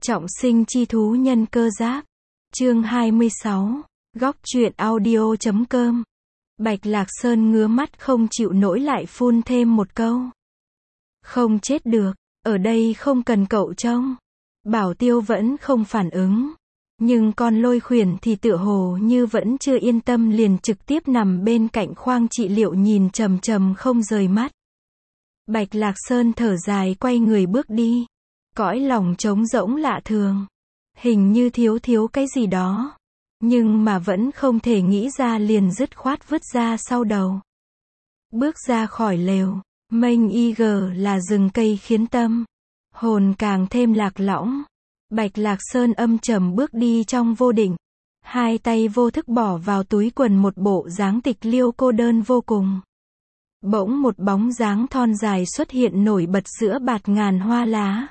Trọng sinh chi thú nhân cơ giáp. Chương 26. Góc truyện audio.com. Bạch Lạc Sơn ngứa mắt không chịu nổi lại phun thêm một câu. Không chết được, ở đây không cần cậu trông. Bảo Tiêu vẫn không phản ứng. Nhưng con Lôi Khuyển thì tựa hồ như vẫn chưa yên tâm, liền trực tiếp nằm bên cạnh khoang trị liệu nhìn trầm trầm không rời mắt. Bạch Lạc Sơn thở dài quay người bước đi. Cõi lòng trống rỗng lạ thường. Hình như thiếu cái gì đó. Nhưng mà vẫn không thể nghĩ ra, liền dứt khoát vứt ra sau đầu. Bước ra khỏi lều, mênh IG là rừng cây khiến tâm hồn càng thêm lạc lõng. Bạch Lạc Sơn âm trầm bước đi trong vô định. Hai tay vô thức bỏ vào túi quần, một bộ dáng tịch liêu cô đơn vô cùng. Bỗng một bóng dáng thon dài xuất hiện nổi bật giữa bạt ngàn hoa lá.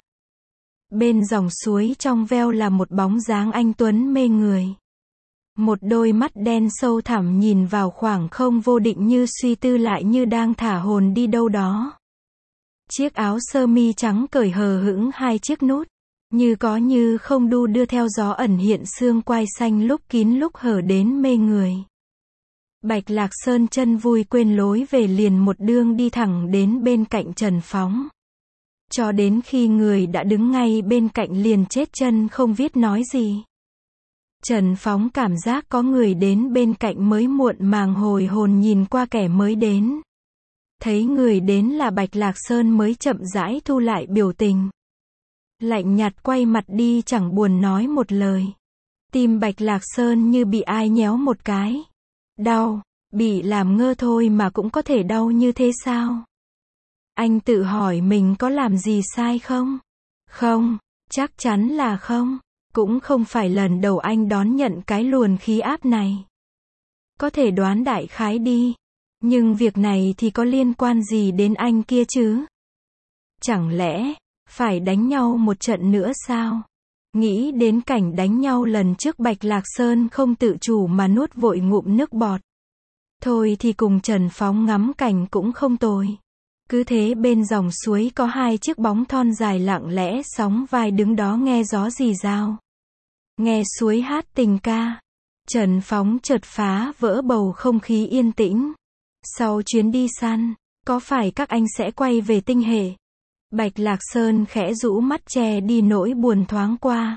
Bên dòng suối trong veo là một bóng dáng anh tuấn mê người. Một đôi mắt đen sâu thẳm nhìn vào khoảng không vô định, như suy tư lại như đang thả hồn đi đâu đó. Chiếc áo sơ mi trắng cởi hờ hững hai chiếc nút, như có như không đu đưa theo gió, ẩn hiện xương quai xanh lúc kín lúc hở đến mê người. Bạch Lạc Sơn chân vui quên lối về, liền một đường đi thẳng đến bên cạnh Trần Phóng. Cho đến khi người đã đứng ngay bên cạnh liền chết chân không biết nói gì. Trần Phóng cảm giác có người đến bên cạnh, mới muộn màng hồi hồn nhìn qua kẻ mới đến. Thấy người đến là Bạch Lạc Sơn mới chậm rãi thu lại biểu tình. Lạnh nhạt quay mặt đi, chẳng buồn nói một lời. Tim Bạch Lạc Sơn như bị ai nhéo một cái. Đau, bị làm ngơ thôi mà cũng có thể đau như thế sao? Anh tự hỏi mình có làm gì sai không? Không, chắc chắn là không. Cũng không phải lần đầu anh đón nhận cái luồng khí áp này. Có thể đoán đại khái đi. Nhưng việc này thì có liên quan gì đến anh kia chứ? Chẳng lẽ phải đánh nhau một trận nữa sao? Nghĩ đến cảnh đánh nhau lần trước, Bạch Lạc Sơn không tự chủ mà nuốt vội ngụm nước bọt. Thôi thì cùng Trần Phóng ngắm cảnh cũng không tồi. Cứ thế bên dòng suối có hai chiếc bóng thon dài lặng lẽ sóng vai đứng đó nghe gió rì rào. Nghe suối hát tình ca. Trần Phóng chợt phá vỡ bầu không khí yên tĩnh. Sau chuyến đi săn, có phải các anh sẽ quay về tinh hệ? Bạch Lạc Sơn khẽ rũ mắt che đi nỗi buồn thoáng qua.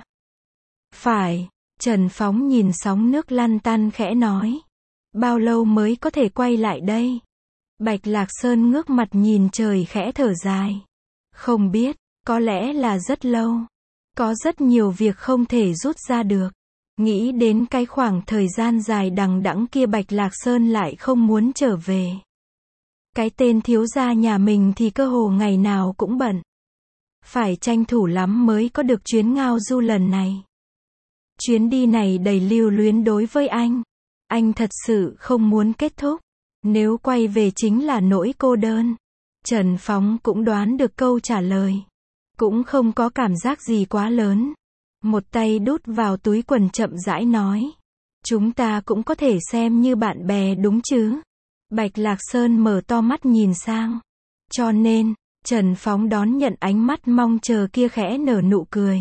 Phải. Trần Phóng nhìn sóng nước lăn tăn khẽ nói. Bao lâu mới có thể quay lại đây? Bạch Lạc Sơn ngước mặt nhìn trời khẽ thở dài. Không biết, có lẽ là rất lâu. Có rất nhiều việc không thể rút ra được. Nghĩ đến cái khoảng thời gian dài đằng đẵng kia, Bạch Lạc Sơn lại không muốn trở về. Cái tên thiếu gia nhà mình thì cơ hồ ngày nào cũng bận. Phải tranh thủ lắm mới có được chuyến ngao du lần này. Chuyến đi này đầy lưu luyến đối với anh. Anh thật sự không muốn kết thúc. Nếu quay về chính là nỗi cô đơn. Trần Phóng cũng đoán được câu trả lời. Cũng không có cảm giác gì quá lớn. Một tay đút vào túi quần chậm rãi nói. Chúng ta cũng có thể xem như bạn bè đúng chứ? Bạch Lạc Sơn mở to mắt nhìn sang. Cho nên, Trần Phóng đón nhận ánh mắt mong chờ kia, khẽ nở nụ cười.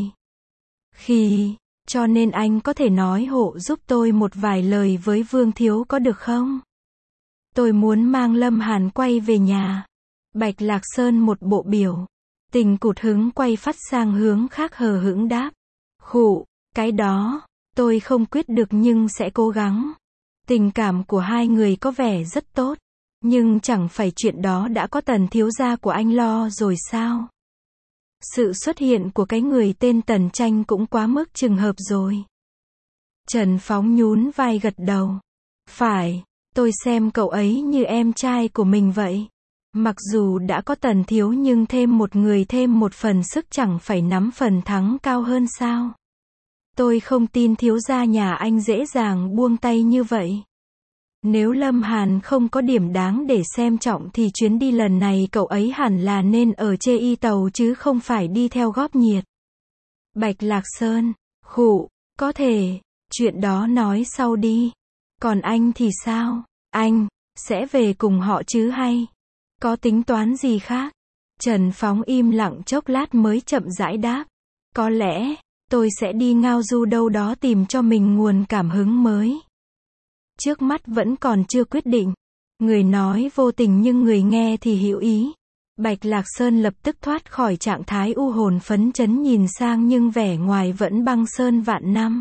Cho nên anh có thể nói hộ giúp tôi một vài lời với Vương Thiếu có được không? Tôi muốn mang Lâm Hàn quay về nhà. Bạch Lạc Sơn một bộ biểu tình cụt hứng quay phát sang hướng khác, hờ hững đáp. Khụ, cái đó, tôi không quyết được nhưng sẽ cố gắng. Tình cảm của hai người có vẻ rất tốt. Nhưng chẳng phải chuyện đó đã có Tần thiếu gia của anh lo rồi sao? Sự xuất hiện của cái người tên Tần Tranh cũng quá mức trùng hợp rồi. Trần Phóng nhún vai gật đầu. Phải, tôi xem cậu ấy như em trai của mình vậy. Mặc dù đã có Tần thiếu nhưng thêm một người thêm một phần sức chẳng phải nắm phần thắng cao hơn sao? Tôi không tin thiếu gia nhà anh dễ dàng buông tay như vậy. Nếu Lâm Hàn không có điểm đáng để xem trọng thì chuyến đi lần này cậu ấy hẳn là nên ở chê y tàu chứ không phải đi theo góp nhiệt. Bạch Lạc Sơn, khụ, có thể, chuyện đó nói sau đi. Còn anh thì sao? Anh sẽ về cùng họ chứ hay có tính toán gì khác? Trần Phóng im lặng chốc lát mới chậm rãi đáp. Có lẽ Tôi sẽ đi ngao du đâu đó tìm cho mình nguồn cảm hứng mới. Trước mắt vẫn còn chưa quyết định. Người nói vô tình nhưng người nghe thì hữu ý. Bạch Lạc Sơn lập tức thoát khỏi trạng thái u hồn phấn chấn nhìn sang nhưng vẻ ngoài vẫn băng sơn vạn năm.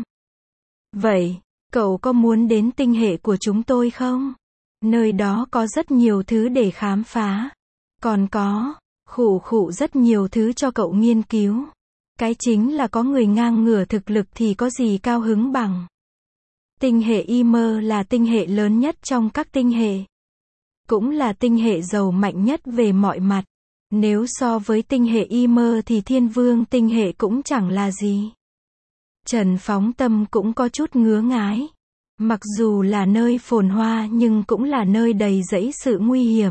Vậy, cậu có muốn đến tinh hệ của chúng tôi không? Nơi đó có rất nhiều thứ để khám phá. Còn có, rất nhiều thứ cho cậu nghiên cứu. Cái chính là có người ngang ngửa thực lực thì có gì cao hứng bằng. Tinh hệ Ymir là tinh hệ lớn nhất trong các tinh hệ. Cũng là tinh hệ giàu mạnh nhất về mọi mặt. Nếu so với tinh hệ Ymir thì Thiên Vương tinh hệ cũng chẳng là gì. Trần Phóng Tâm cũng có chút ngứa ngái. Mặc dù là nơi phồn hoa nhưng cũng là nơi đầy rẫy sự nguy hiểm.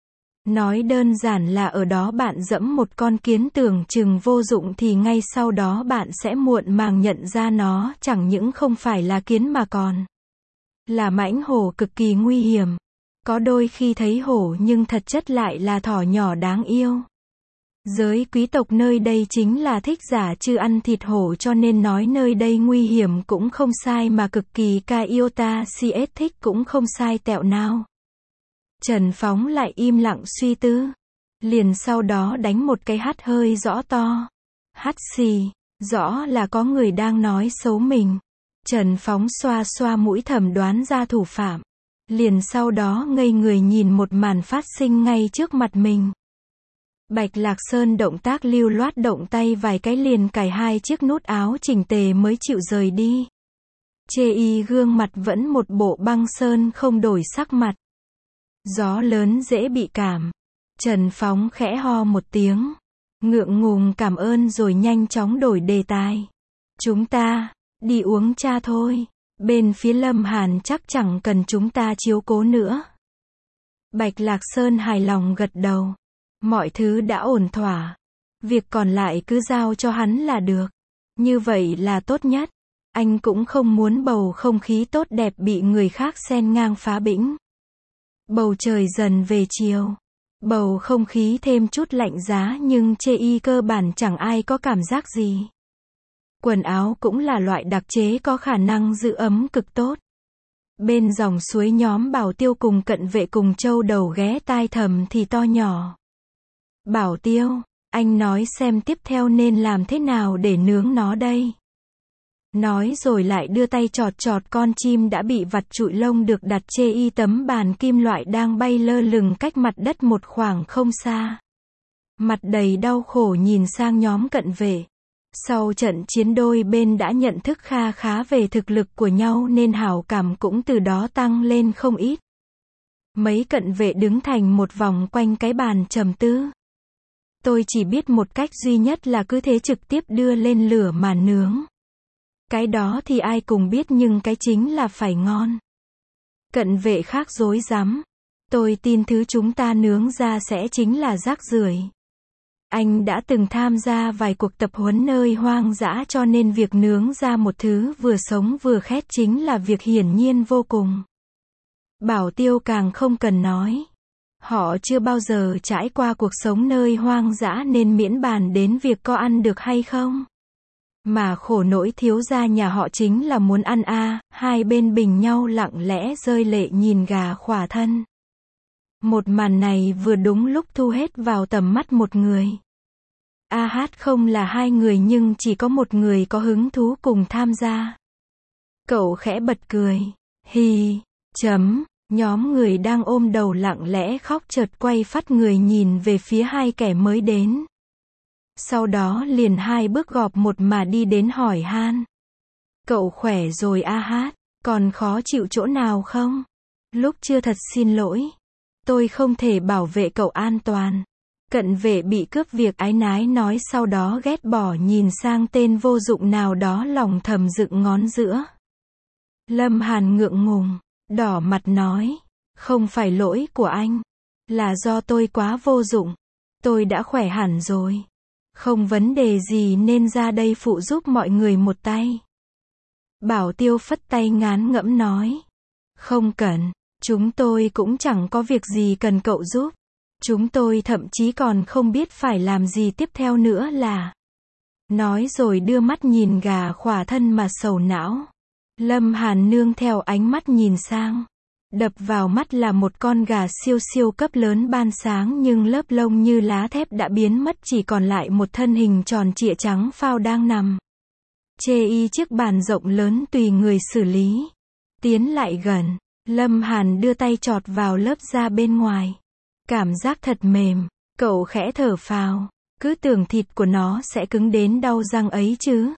Nói đơn giản là ở đó bạn dẫm một con kiến tưởng chừng vô dụng thì ngay sau đó bạn sẽ muộn màng nhận ra nó chẳng những không phải là kiến mà còn là mãnh hổ cực kỳ nguy hiểm. Có đôi khi thấy hổ nhưng thật chất lại là thỏ nhỏ đáng yêu. Giới quý tộc nơi đây chính là thích giả chư ăn thịt hổ cho nên nói nơi đây nguy hiểm cũng không sai mà cực kỳ ca iota cs thích cũng không sai tẹo nào. Trần Phóng lại im lặng suy tư. Liền sau đó đánh một cái hắt hơi rõ to. Hắt xì, rõ là có người đang nói xấu mình. Trần Phóng xoa xoa mũi thẩm đoán ra thủ phạm. Liền sau đó ngây người nhìn một màn phát sinh ngay trước mặt mình. Bạch Lạc Sơn động tác lưu loát động tay vài cái liền cài hai chiếc nút áo chỉnh tề mới chịu rời đi. Chê y gương mặt vẫn một bộ băng sơn không đổi sắc mặt. Gió lớn dễ bị cảm. Trần Phóng khẽ ho một tiếng. Ngượng ngùng cảm ơn rồi nhanh chóng đổi đề tài. Chúng ta, đi uống trà thôi. Bên phía Lâm Hàn chắc chẳng cần chúng ta chiếu cố nữa. Bạch Lạc Sơn hài lòng gật đầu. Mọi thứ đã ổn thỏa. Việc còn lại cứ giao cho hắn là được. Như vậy là tốt nhất. Anh cũng không muốn bầu không khí tốt đẹp bị người khác xen ngang phá bĩnh. Bầu trời dần về chiều. Bầu không khí thêm chút lạnh giá nhưng chê y cơ bản chẳng ai có cảm giác gì. Quần áo cũng là loại đặc chế có khả năng giữ ấm cực tốt. Bên dòng suối nhóm Bảo Tiêu cùng Cận Vệ cùng Châu Đầu ghé tai thầm thì to nhỏ. Bảo Tiêu, anh nói xem tiếp theo nên làm thế nào để nướng nó đây. Nói rồi lại đưa tay chọt chọt con chim đã bị vặt trụi lông được đặt chê y tấm bàn kim loại đang bay lơ lửng cách mặt đất một khoảng không xa. Mặt đầy đau khổ nhìn sang nhóm Cận Vệ. Sau trận chiến đôi bên đã nhận thức kha khá về thực lực của nhau nên hảo cảm cũng từ đó tăng lên không ít. Mấy Cận Vệ đứng thành một vòng quanh cái bàn trầm tư. Tôi chỉ biết một cách duy nhất là cứ thế trực tiếp đưa lên lửa mà nướng. Cái đó thì ai cùng biết nhưng cái chính là phải ngon. Cận Vệ khác rối rắm. Tôi tin thứ chúng ta nướng ra sẽ chính là rác rưởi. Anh đã từng tham gia vài cuộc tập huấn nơi hoang dã cho nên việc nướng ra một thứ vừa sống vừa khét chính là việc hiển nhiên vô cùng. Bảo Tiêu càng không cần nói. Họ chưa bao giờ trải qua cuộc sống nơi hoang dã nên miễn bàn đến việc có ăn được hay không. Mà khổ nỗi thiếu gia nhà họ chính là muốn ăn a. Hai bên bình nhau lặng lẽ rơi lệ nhìn gà khỏa thân. Một màn này vừa đúng lúc thu hết vào tầm mắt một người. A Hát không là hai người nhưng chỉ có một người có hứng thú cùng tham gia. Cậu khẽ bật cười. Hì, nhóm người đang ôm đầu lặng lẽ khóc chợt quay phắt người nhìn về phía hai kẻ mới đến. Sau đó liền hai bước gọp một mà đi đến hỏi han. Cậu khỏe rồi A Hát, còn khó chịu chỗ nào không? Lúc chưa thật xin lỗi. Tôi không thể bảo vệ cậu an toàn. Cận Vệ bị cướp việc áy náy nói sau đó ghét bỏ nhìn sang tên vô dụng nào đó lòng thầm dựng ngón giữa. Lâm Hàn ngượng ngùng, đỏ mặt nói. Không phải lỗi của anh. Là do tôi quá vô dụng. Tôi đã khỏe hẳn rồi. Không vấn đề gì nên ra đây phụ giúp mọi người một tay. Bảo Tiêu phất tay ngán ngẫm nói. Không cần. Chúng tôi cũng chẳng có việc gì cần cậu giúp. Chúng tôi thậm chí còn không biết phải làm gì tiếp theo nữa là. Nói rồi đưa mắt nhìn gà khỏa thân mà sầu não. Lâm Hàn nương theo ánh mắt nhìn sang. Đập vào mắt là một con gà siêu siêu cấp lớn ban sáng nhưng lớp lông như lá thép đã biến mất, chỉ còn lại một thân hình tròn trịa trắng phao đang nằm. Chê y chiếc bàn rộng lớn tùy người xử lý. Tiến lại gần, Lâm Hàn đưa tay chọt vào lớp da bên ngoài. Cảm giác thật mềm, cậu khẽ thở phào, cứ tưởng thịt của nó sẽ cứng đến đau răng ấy chứ.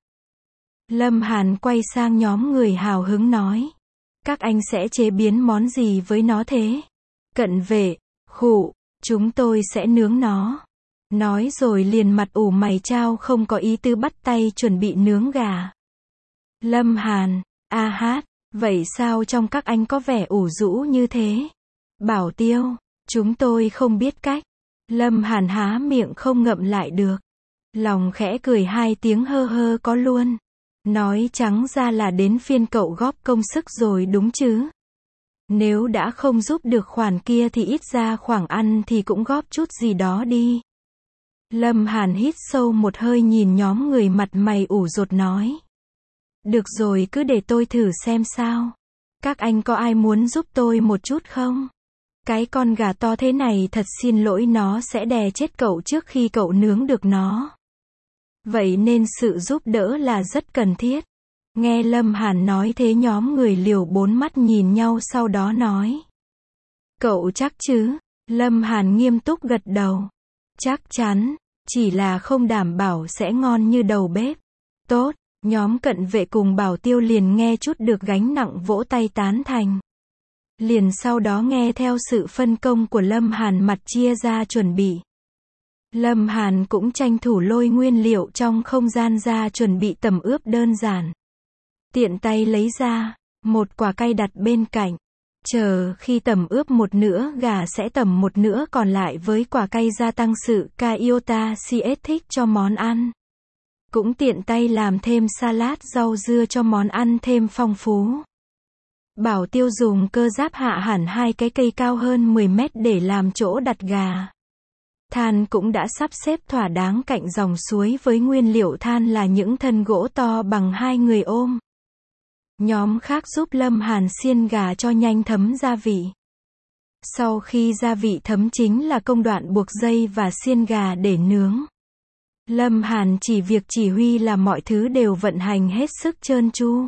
Lâm Hàn quay sang nhóm người hào hứng nói. Các anh sẽ chế biến món gì với nó thế? Cận vệ, khụ, chúng tôi sẽ nướng nó. Nói rồi liền mặt ủ mày chao không có ý tư bắt tay chuẩn bị nướng gà. Lâm Hàn, a hát, vậy sao trong các anh có vẻ ủ rũ như thế? Bảo Tiêu, chúng tôi không biết cách. Lâm Hàn há miệng không ngậm lại được. Lòng khẽ cười hai tiếng hơ hơ có luôn. Nói trắng ra là đến phiên cậu góp công sức rồi đúng chứ? Nếu đã không giúp được khoản kia thì ít ra khoảng ăn thì cũng góp chút gì đó đi. Lâm Hàn hít sâu một hơi nhìn nhóm người mặt mày ủ rột nói. Được rồi, cứ để tôi thử xem sao. Các anh có ai muốn giúp tôi một chút không? Cái con gà to thế này thật xin lỗi, nó sẽ đè chết cậu trước khi cậu nướng được nó. Vậy nên sự giúp đỡ là rất cần thiết. Nghe Lâm Hàn nói thế nhóm người liều bốn mắt nhìn nhau sau đó nói. Cậu chắc chứ? Lâm Hàn nghiêm túc gật đầu. Chắc chắn, chỉ là không đảm bảo sẽ ngon như đầu bếp. Tốt, nhóm Cận Vệ cùng Bảo Tiêu liền nghe chút được gánh nặng vỗ tay tán thành. Liền sau đó nghe theo sự phân công của Lâm Hàn mặt chia ra chuẩn bị. Lâm Hàn cũng tranh thủ lôi nguyên liệu trong không gian ra chuẩn bị tẩm ướp đơn giản. Tiện tay lấy ra, một quả cay đặt bên cạnh. Chờ khi tẩm ướp một nửa gà sẽ tẩm một nửa còn lại với quả cay gia tăng sự iota thích cho món ăn. Cũng tiện tay làm thêm salad rau dưa cho món ăn thêm phong phú. Bảo Tiêu dùng cơ giáp hạ hẳn hai cái cây cao hơn 10 mét để làm chỗ đặt gà. Than cũng đã sắp xếp thỏa đáng cạnh dòng suối với nguyên liệu than là những thân gỗ to bằng hai người ôm. Nhóm khác giúp Lâm Hàn xiên gà cho nhanh thấm gia vị. Sau khi gia vị thấm chính là công đoạn buộc dây và xiên gà để nướng. Lâm Hàn chỉ việc chỉ huy là mọi thứ đều vận hành hết sức trơn tru.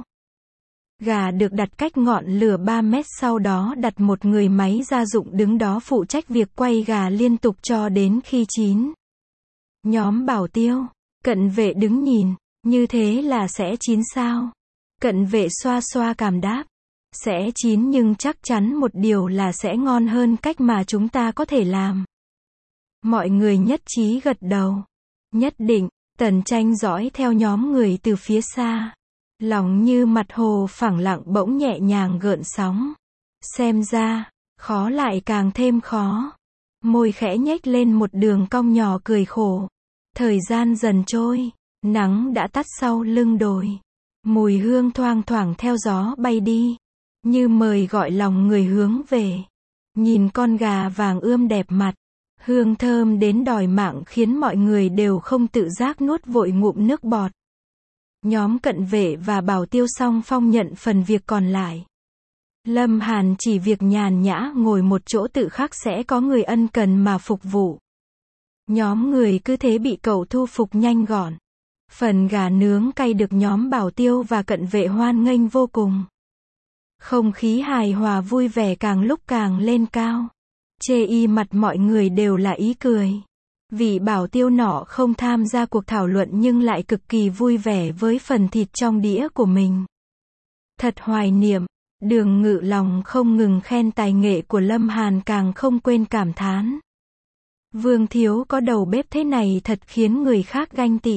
Gà được đặt cách ngọn lửa 3 mét, sau đó đặt một người máy gia dụng đứng đó phụ trách việc quay gà liên tục cho đến khi chín. Nhóm Bảo Tiêu, Cận Vệ đứng nhìn, như thế là sẽ chín sao? Cận Vệ xoa xoa cằm đáp, sẽ chín nhưng chắc chắn một điều là sẽ ngon hơn cách mà chúng ta có thể làm. Mọi người nhất trí gật đầu. Nhất định, Tần Tranh dõi theo nhóm người từ phía xa. Lòng như mặt hồ phẳng lặng bỗng nhẹ nhàng gợn sóng. Xem ra, khó lại càng thêm khó. Môi khẽ nhếch lên một đường cong nhỏ cười khổ. Thời gian dần trôi, nắng đã tắt sau lưng đồi. Mùi hương thoang thoảng theo gió bay đi, như mời gọi lòng người hướng về. Nhìn con gà vàng ươm đẹp mặt, hương thơm đến đòi mạng khiến mọi người đều không tự giác nuốt vội ngụm nước bọt. Nhóm Cận Vệ và Bảo Tiêu song phong nhận phần việc còn lại. Lâm Hàn chỉ việc nhàn nhã ngồi một chỗ tự khắc sẽ có người ân cần mà phục vụ. Nhóm người cứ thế bị cậu thu phục nhanh gọn. Phần gà nướng cay được nhóm Bảo Tiêu và Cận Vệ hoan nghênh vô cùng. Không khí hài hòa vui vẻ càng lúc càng lên cao. Chê y mặt mọi người đều là ý cười. Vị Bảo Tiêu nọ không tham gia cuộc thảo luận nhưng lại cực kỳ vui vẻ với phần thịt trong đĩa của mình. Thật hoài niệm, Đường Ngự lòng không ngừng khen tài nghệ của Lâm Hàn, càng không quên cảm thán. Vương thiếu có đầu bếp thế này thật khiến người khác ganh tị.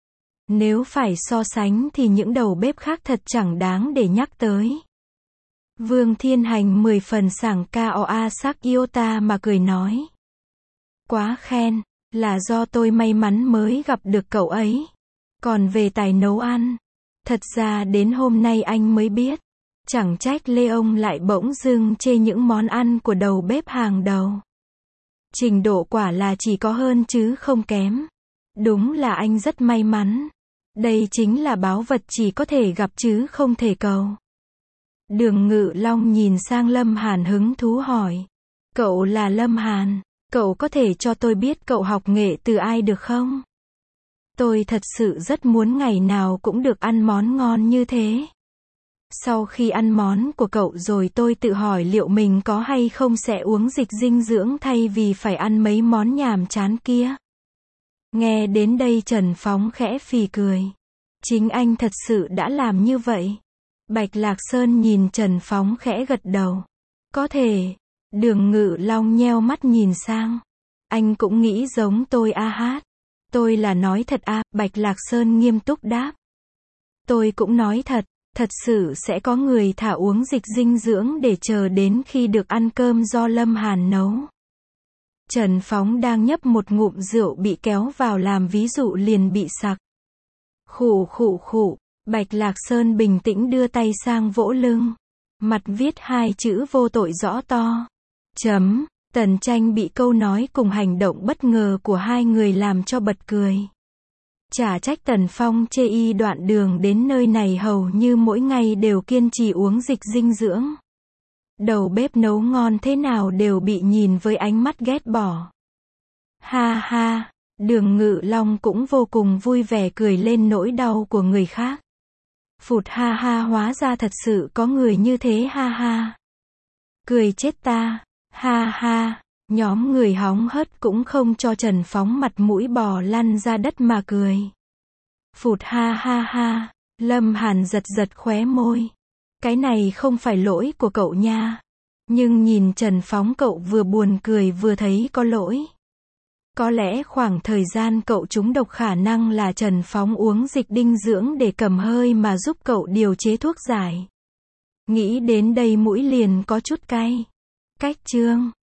Nếu phải so sánh thì những đầu bếp khác thật chẳng đáng để nhắc tới. Vương Thiên Hành 10 phần sảng koa sắc iota mà cười nói. Quá khen, là do tôi may mắn mới gặp được cậu ấy. Còn về tài nấu ăn, thật ra đến hôm nay anh mới biết. Chẳng trách Lê ông lại bỗng dưng chê những món ăn của đầu bếp hàng đầu. Trình độ quả là chỉ có hơn chứ không kém. Đúng là anh rất may mắn. Đây chính là báu vật chỉ có thể gặp chứ không thể cầu. Đường Ngự Long nhìn sang Lâm Hàn hứng thú hỏi. Cậu là Lâm Hàn, cậu có thể cho tôi biết cậu học nghệ từ ai được không? Tôi thật sự rất muốn ngày nào cũng được ăn món ngon như thế. Sau khi ăn món của cậu rồi tôi tự hỏi liệu mình có hay không sẽ uống dịch dinh dưỡng thay vì phải ăn mấy món nhàm chán kia. Nghe đến đây Trần Phóng khẽ phì cười. Chính anh thật sự đã làm như vậy. Bạch Lạc Sơn nhìn Trần Phóng khẽ gật đầu. Có thể. Đường Ngự Long nheo mắt nhìn sang. Anh cũng nghĩ giống tôi a hát. Tôi là nói thật a, Bạch Lạc Sơn nghiêm túc đáp. Tôi cũng nói thật, thật sự sẽ có người thả uống dịch dinh dưỡng để chờ đến khi được ăn cơm do Lâm Hàn nấu. Trần Phóng đang nhấp một ngụm rượu bị kéo vào làm ví dụ liền bị sặc. Khụ khụ khụ, Bạch Lạc Sơn bình tĩnh đưa tay sang vỗ lưng. Mặt viết hai chữ vô tội rõ to. Chấm. Tần Tranh bị câu nói cùng hành động bất ngờ của hai người làm cho bật cười. Chả trách Tần Phong chê y đoạn đường đến nơi này hầu như mỗi ngày đều kiên trì uống dịch dinh dưỡng. Đầu bếp nấu ngon thế nào đều bị nhìn với ánh mắt ghét bỏ. Ha ha, Đường Ngự Long cũng vô cùng vui vẻ cười lên nỗi đau của người khác. Phụt ha ha, hóa ra thật sự có người như thế ha ha. Cười chết ta, ha ha, nhóm người hóng hớt cũng không cho Trần Phóng mặt mũi bò lăn ra đất mà cười. Phụt ha ha ha, Lâm Hàn giật giật khóe môi. Cái này không phải lỗi của cậu nha. Nhưng nhìn Trần Phóng cậu vừa buồn cười vừa thấy có lỗi. Có lẽ khoảng thời gian cậu trúng độc khả năng là Trần Phóng uống dịch dinh dưỡng để cầm hơi mà giúp cậu điều chế thuốc giải. Nghĩ đến đây mũi liền có chút cay. Cách chương